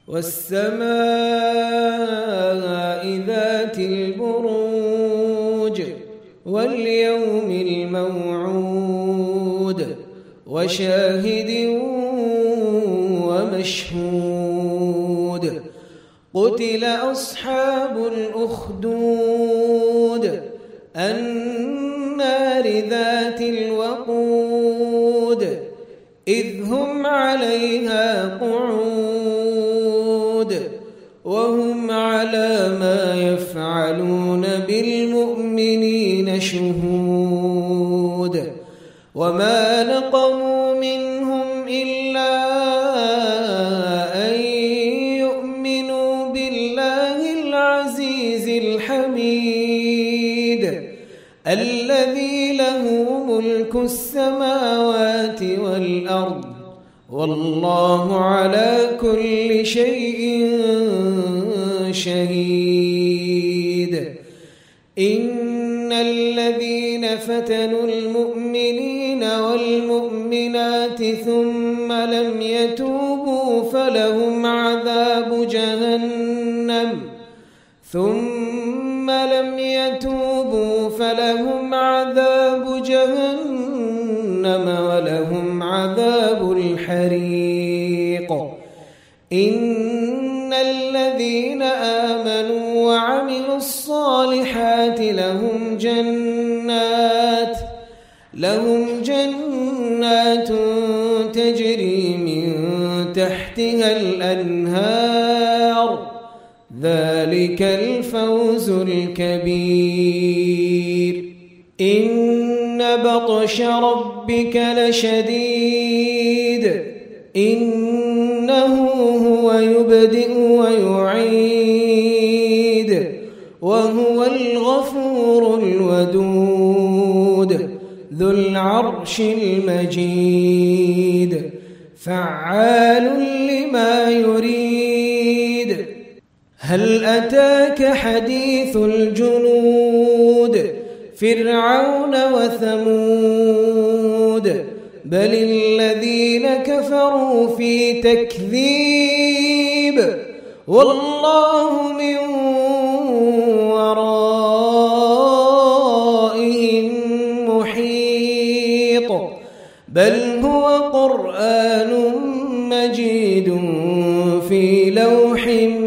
والسماء ذات البروج واليوم الموعود وشاهد ومشهود قتل أصحاب الأخدود النار ذات الوقود إذ هم عليها قعود وهم على ما يفعلون بالمؤمنين شهود وما نقموا منهم إلا أن يؤمنوا بالله العزيز الحميد الذي له ملك السماوات والأرض والله على كل شيء شهيد إن الذين فتنوا المؤمنين والمؤمنات ثم لم يتوبوا فلهم عذاب جهنم ولهم عذاب الحريق إن الذين آمنوا وعملوا الصالحات لهم جنات تجري من تحتها الأنهار ذلك الفوز الكبير إن بطش ربك لشديد إنه هو يبدئ ويعيد وهو الغفور الودود ذو العرش المجيد فعال لما يريد هل أتاك حديث الجنود فرعون وثمود بل الذين كفروا في تكذيب والله من ورائهم محيط بل هو قرآن مجيد في لوح